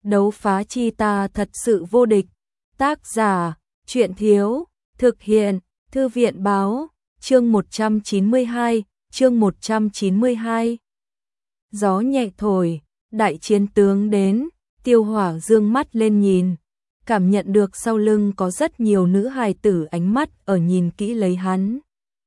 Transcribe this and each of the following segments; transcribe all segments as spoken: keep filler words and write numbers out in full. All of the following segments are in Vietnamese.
Đấu phá chi ta thật sự vô địch. Tác giả, Truyện Thiếu, thực hiện, Thư viện Báo, chương một trăm chín mươi hai, chương một trăm chín mươi hai. Gió nhẹ thổi, đại chiến tướng đến, Tiêu Hỏa dương mắt lên nhìn, cảm nhận được sau lưng có rất nhiều nữ hài tử ánh mắt ở nhìn kỹ lấy hắn.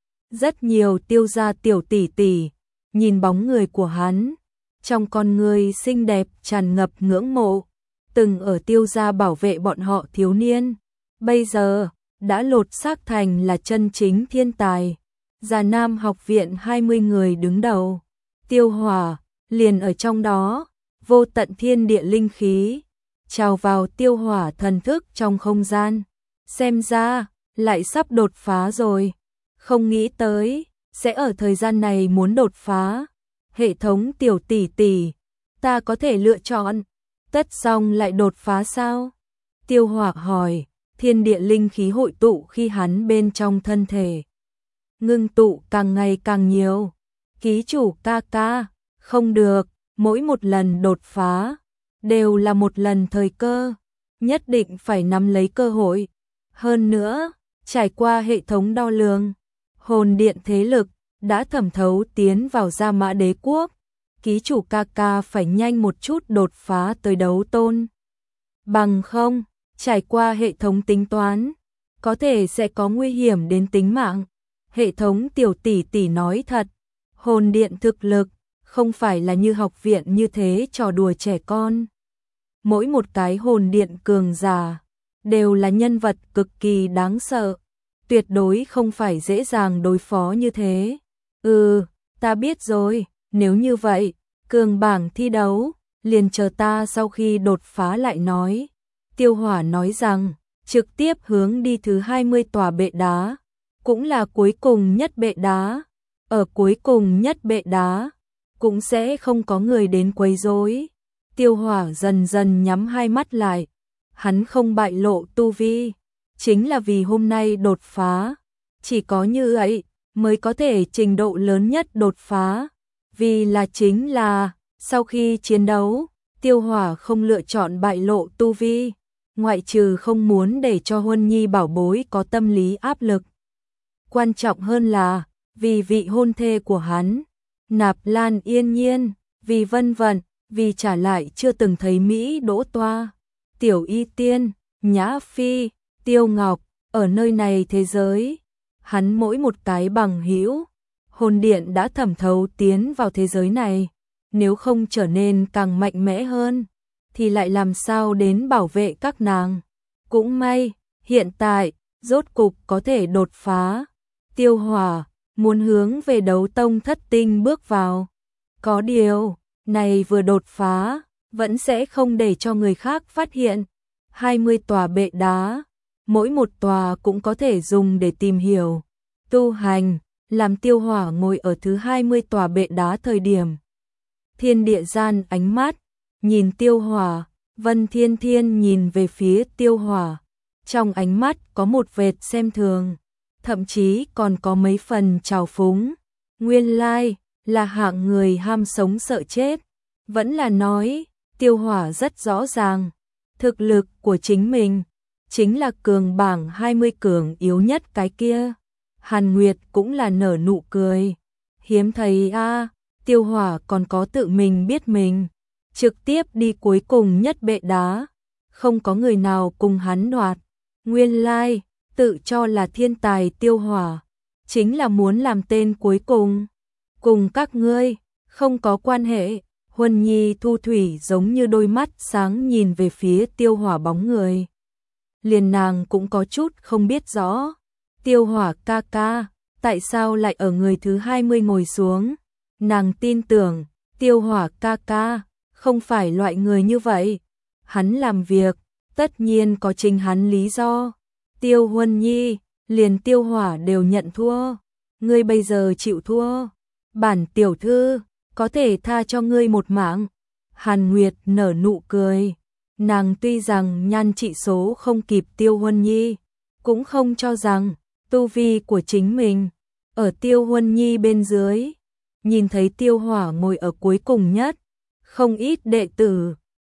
Rất nhiều Tiêu gia tiểu tỷ tỷ, nhìn bóng người của hắn, trong con người xinh đẹp tràn ngập ngưỡng mộ, từng ở Tiêu gia bảo vệ bọn họ thiếu niên, bây giờ đã lột xác thành là chân chính thiên tài. Già Nam học viện hai mươi người đứng đầu, Tiêu Hỏa liền ở trong đó, vô tận thiên địa linh khí trào vào Tiêu Hỏa thần thức trong không gian, xem ra lại sắp đột phá rồi, không nghĩ tới sẽ ở thời gian này muốn đột phá. Hệ thống tiểu tỷ tỷ, ta có thể lựa chọn tất xong lại đột phá sao? Tiêu Hỏa hỏi. Thiên địa linh khí hội tụ khi hắn bên trong thân thể, ngưng tụ càng ngày càng nhiều. Ký chủ ca ca, không được, mỗi một lần đột phá đều là một lần thời cơ, nhất định phải nắm lấy cơ hội. Hơn nữa, trải qua hệ thống đo lường, hồn điện thế lực đã thẩm thấu tiến vào Gia Mã Đế quốc. Ký chủ ca ca phải nhanh một chút đột phá tới đấu tôn. Bằng không, trải qua hệ thống tính toán, có thể sẽ có nguy hiểm đến tính mạng. Hệ thống tiểu tỷ tỷ nói thật, hồn điện thực lực không phải là như học viện như thế trò đùa trẻ con. Mỗi một cái hồn điện cường giả đều là nhân vật cực kỳ đáng sợ, tuyệt đối không phải dễ dàng đối phó như thế. Ừ, ta biết rồi, nếu như vậy, cường bảng thi đấu, liền chờ ta sau khi đột phá lại nói. Tiêu Hỏa nói rằng, trực tiếp hướng đi thứ hai mươi tòa bệ đá, cũng là cuối cùng nhất bệ đá. Ở cuối cùng nhất bệ đá, cũng sẽ không có người đến quấy rối. Tiêu Hỏa dần dần nhắm hai mắt lại, hắn không bại lộ tu vi, chính là vì hôm nay đột phá. Chỉ có như vậy mới có thể trình độ lớn nhất đột phá, vì là chính là, sau khi chiến đấu, Tiêu Hỏa không lựa chọn bại lộ tu vi. Ngoại trừ không muốn để cho Huân Nhi bảo bối có tâm lý áp lực. Quan trọng hơn là, vì vị hôn thê của hắn, Nạp Lan Yên Nhiên, vì Vân Vận, vì trả lại chưa từng thấy Mỹ Đỗ Toa, Tiểu Y Tiên, Nhã Phi, Tiêu Ngọc, ở nơi này thế giới, hắn mỗi một cái bằng hữu, hồn điện đã thẩm thấu tiến vào thế giới này, nếu không trở nên càng mạnh mẽ hơn, thì lại làm sao đến bảo vệ các nàng. Cũng may, hiện tại, rốt cục có thể đột phá. Tiêu Hỏa muốn hướng về đấu tông thất tinh bước vào. Có điều, này vừa đột phá, vẫn sẽ không để cho người khác phát hiện. hai mươi tòa bệ đá, mỗi một tòa cũng có thể dùng để tìm hiểu, tu hành, làm Tiêu Hỏa ngồi ở thứ hai mươi tòa bệ đá thời điểm. Thiên địa gian ánh mắt nhìn Tiêu Hỏa, Vân Thiên Thiên nhìn về phía Tiêu Hỏa, trong ánh mắt có một vệt xem thường, thậm chí còn có mấy phần trào phúng. Nguyên lai là hạng người ham sống sợ chết, vẫn là nói Tiêu Hỏa rất rõ ràng, thực lực của chính mình chính là cường bảng hai mươi cường yếu nhất cái kia. Hàn Nguyệt cũng là nở nụ cười, hiếm thấy a, à, Tiêu Hỏa còn có tự mình biết mình. Trực tiếp đi cuối cùng nhất bệ đá, không có người nào cùng hắn đoạt. Nguyên lai, tự cho là thiên tài Tiêu Hỏa, chính là muốn làm tên cuối cùng. Cùng các ngươi, không có quan hệ. Huân Nhi Thu Thủy giống như đôi mắt sáng nhìn về phía Tiêu Hỏa bóng người. Liền nàng cũng có chút không biết rõ. Tiêu Hỏa ca ca, tại sao lại ở người thứ hai mươi ngồi xuống? Nàng tin tưởng, Tiêu Hỏa ca ca không phải loại người như vậy. Hắn làm việc, tất nhiên có chính hắn lý do. Tiêu Huân Nhi, liền Tiêu Hỏa đều nhận thua. Ngươi bây giờ chịu thua. Bản tiểu thư, có thể tha cho ngươi một mạng. Hàn Nguyệt nở nụ cười. Nàng tuy rằng nhan trị số không kịp Tiêu Huân Nhi, cũng không cho rằng tu vi của chính mình ở Tiêu Huân Nhi bên dưới. Nhìn thấy Tiêu Hỏa ngồi ở cuối cùng nhất, không ít đệ tử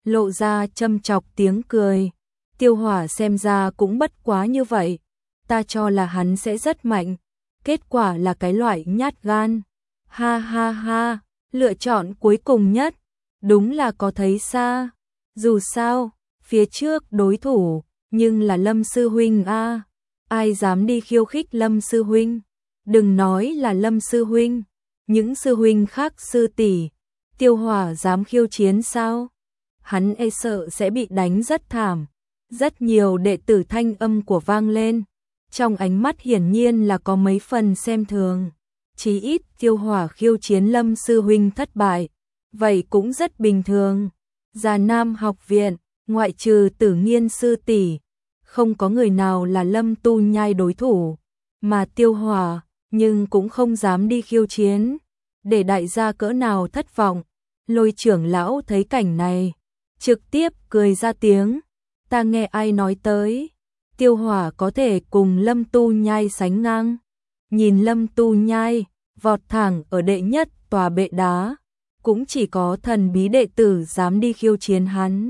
lộ ra châm chọc tiếng cười. Tiêu Hỏa xem ra cũng bất quá như vậy, ta cho là hắn sẽ rất mạnh, kết quả là cái loại nhát gan. Ha ha ha, lựa chọn cuối cùng nhất, đúng là có thấy xa. Dù sao, phía trước đối thủ, nhưng là Lâm sư huynh a, ai dám đi khiêu khích Lâm sư huynh? Đừng nói là Lâm sư huynh, những sư huynh khác sư tỷ, Tiêu Hỏa dám khiêu chiến sao? Hắn e sợ sẽ bị đánh rất thảm. Rất nhiều đệ tử thanh âm của vang lên, trong ánh mắt hiển nhiên là có mấy phần xem thường. Chí ít Tiêu Hỏa khiêu chiến Lâm sư huynh thất bại, vậy cũng rất bình thường. Già Nam học viện, ngoại trừ Tử Nghiên sư tỷ, không có người nào là Lâm Tu Nhai đối thủ, mà Tiêu Hỏa nhưng cũng không dám đi khiêu chiến, để đại gia cỡ nào thất vọng. Lôi trưởng lão thấy cảnh này, trực tiếp cười ra tiếng. Ta nghe ai nói tới, Tiêu Hỏa có thể cùng Lâm Tu Nhai sánh ngang. Nhìn Lâm Tu Nhai, vọt thẳng ở đệ nhất tòa bệ đá, cũng chỉ có thần bí đệ tử dám đi khiêu chiến hắn.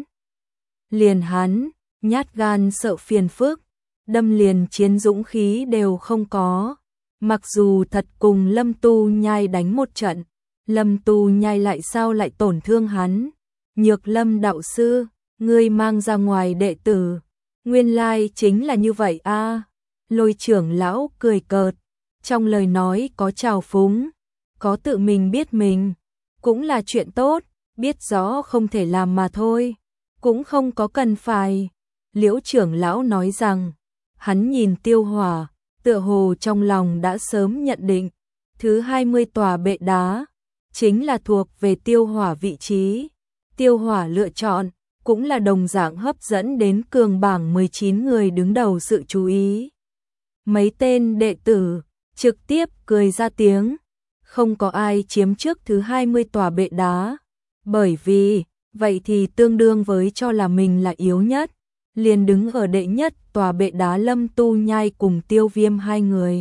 Liền hắn, nhát gan sợ phiền phức, đâm liền chiến dũng khí đều không có. Mặc dù thật cùng Lâm Tu Nhai đánh một trận, Lâm Tu Nhai lại sao lại tổn thương hắn. Nhược Lâm đạo sư, ngươi mang ra ngoài đệ tử, nguyên lai chính là như vậy a. À. Lôi trưởng lão cười cợt, trong lời nói có trào phúng, có tự mình biết mình, cũng là chuyện tốt, biết rõ không thể làm mà thôi, cũng không có cần phải. Liễu trưởng lão nói rằng, hắn nhìn Tiêu Hỏa, tựa hồ trong lòng đã sớm nhận định, thứ hai mươi tòa bệ đá, chính là thuộc về Tiêu Hỏa vị trí. Tiêu Hỏa lựa chọn, cũng là đồng dạng hấp dẫn đến cường bảng mười chín người đứng đầu sự chú ý. Mấy tên đệ tử trực tiếp cười ra tiếng, không có ai chiếm trước thứ hai mươi tòa bệ đá, bởi vì vậy thì tương đương với cho là mình là yếu nhất, liền đứng ở đệ nhất tòa bệ đá Lâm Tu Nhai cùng Tiêu Viêm hai người.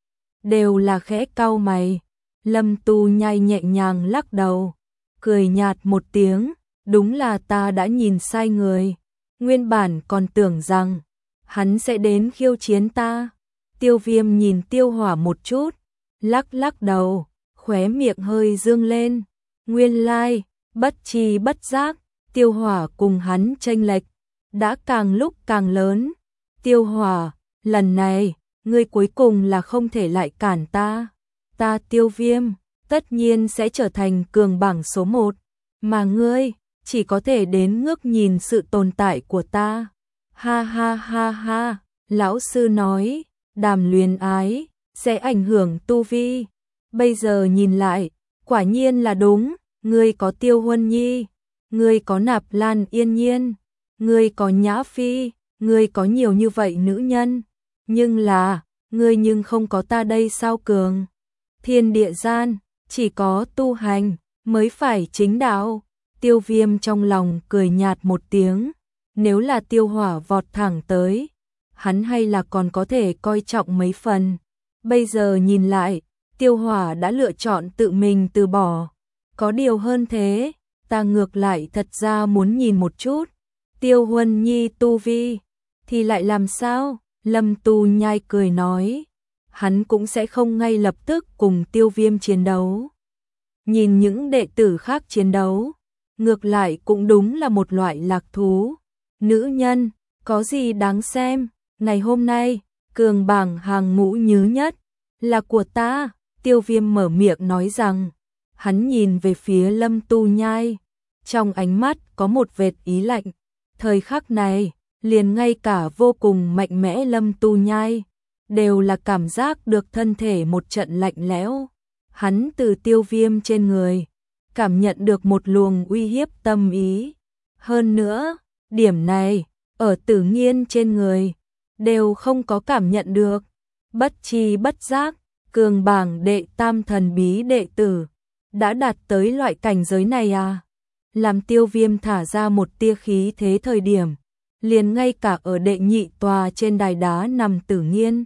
Đều là khẽ cau mày, Lâm Tu Nhai nhẹ nhàng lắc đầu, cười nhạt một tiếng. Đúng là ta đã nhìn sai người, nguyên bản còn tưởng rằng hắn sẽ đến khiêu chiến ta. Tiêu Viêm nhìn Tiêu Hỏa một chút, lắc lắc đầu, khóe miệng hơi dương lên. Nguyên lai, bất tri bất giác, Tiêu Hỏa cùng hắn chênh lệch đã càng lúc càng lớn. Tiêu Hỏa, lần này, ngươi cuối cùng là không thể lại cản ta. Ta Tiêu Viêm, tất nhiên sẽ trở thành cường bảng số một, mà ngươi chỉ có thể đến ngước nhìn sự tồn tại của ta. Ha ha ha ha, lão sư nói, đàm luyến ái, sẽ ảnh hưởng tu vi. Bây giờ nhìn lại, quả nhiên là đúng, ngươi có Tiêu Huân Nhi, ngươi có Nạp Lan Yên Nhiên, ngươi có Nhã Phi, ngươi có nhiều như vậy nữ nhân. Nhưng là, ngươi nhưng không có ta đây sao cường. Thiên địa gian, chỉ có tu hành, mới phải chính đạo. Tiêu Viêm trong lòng cười nhạt một tiếng, nếu là Tiêu Hỏa vọt thẳng tới, hắn hay là còn có thể coi trọng mấy phần. Bây giờ nhìn lại, Tiêu Hỏa đã lựa chọn tự mình từ bỏ. Có điều hơn thế, ta ngược lại thật ra muốn nhìn một chút. Tiêu Huân Nhi tu vi, thì lại làm sao? Lâm Tu Nhai cười nói, hắn cũng sẽ không ngay lập tức cùng Tiêu Viêm chiến đấu. Nhìn những đệ tử khác chiến đấu, ngược lại cũng đúng là một loại lạc thú. Nữ nhân, có gì đáng xem, ngày hôm nay, cường bảng hàng ngũ nhứ nhất, là của ta. Tiêu Viêm mở miệng nói rằng, hắn nhìn về phía Lâm Tu Nhai, trong ánh mắt có một vệt ý lạnh. Thời khắc này, liền ngay cả vô cùng mạnh mẽ Lâm Tu Nhai, đều là cảm giác được thân thể một trận lạnh lẽo. Hắn từ Tiêu Viêm trên người, cảm nhận được một luồng uy hiếp tâm ý. Hơn nữa, điểm này, ở Tử Nghiên trên người, đều không có cảm nhận được. Bất tri bất giác, cường bảng đệ tam thần bí đệ tử, đã đạt tới loại cảnh giới này à? Làm Tiêu Viêm thả ra một tia khí thế thời điểm, liền ngay cả ở đệ nhị tòa trên đài đá nằm Tử Nghiên,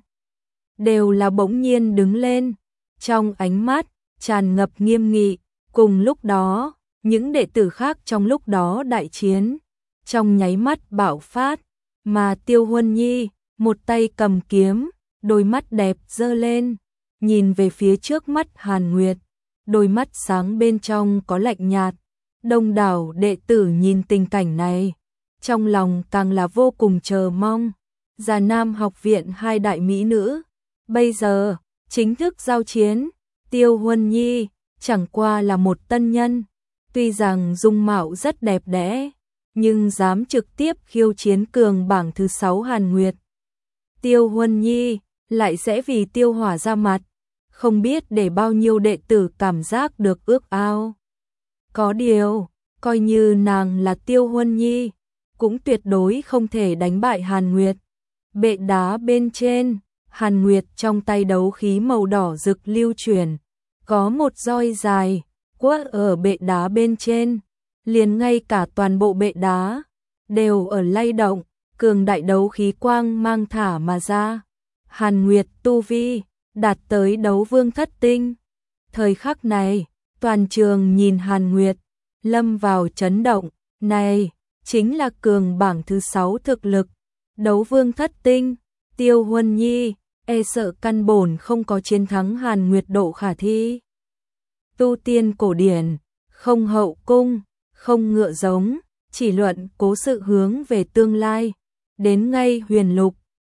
đều là bỗng nhiên đứng lên, trong ánh mắt tràn ngập nghiêm nghị. Cùng lúc đó, Những đệ tử khác trong lúc đó đại chiến, trong nháy mắt bạo phát, mà Tiêu Huân Nhi, một tay cầm kiếm, đôi mắt đẹp giơ lên, nhìn về phía trước mắt Hàn Nguyệt, đôi mắt sáng bên trong có lạnh nhạt. Đông đảo đệ tử nhìn tình cảnh này, trong lòng càng là vô cùng chờ mong. Già Nam học viện hai đại mỹ nữ, bây giờ chính thức giao chiến. Tiêu Huân Nhi chẳng qua là một tân nhân, tuy rằng dung mạo rất đẹp đẽ, nhưng dám trực tiếp khiêu chiến cường bảng thứ sáu Hàn Nguyệt. Tiêu Huân Nhi lại sẽ vì Tiêu Hỏa ra mặt, không biết để bao nhiêu đệ tử cảm giác được ước ao. Có điều, coi như nàng là Tiêu Huân Nhi, cũng tuyệt đối không thể đánh bại Hàn Nguyệt. Bệ đá bên trên, Hàn Nguyệt trong tay đấu khí màu đỏ rực lưu chuyển, có một roi dài quất ở bệ đá bên trên, liền ngay cả toàn bộ bệ đá đều ở lay động, cường đại đấu khí quang mang thả mà ra. Hàn Nguyệt tu vi đạt tới đấu vương thất tinh. Thời khắc này, toàn trường nhìn Hàn Nguyệt, lâm vào chấn động. Này chính là cường bảng thứ sáu thực lực, đấu vương thất tinh. Tiêu Huân Nhi e sợ căn bổn không có chiến thắng Hàn Nguyệt độ khả thi. Tu tiên cổ điển, không hậu cung, không ngựa giống, chỉ luận cố sự hướng về tương lai. Đến ngay huyền lục,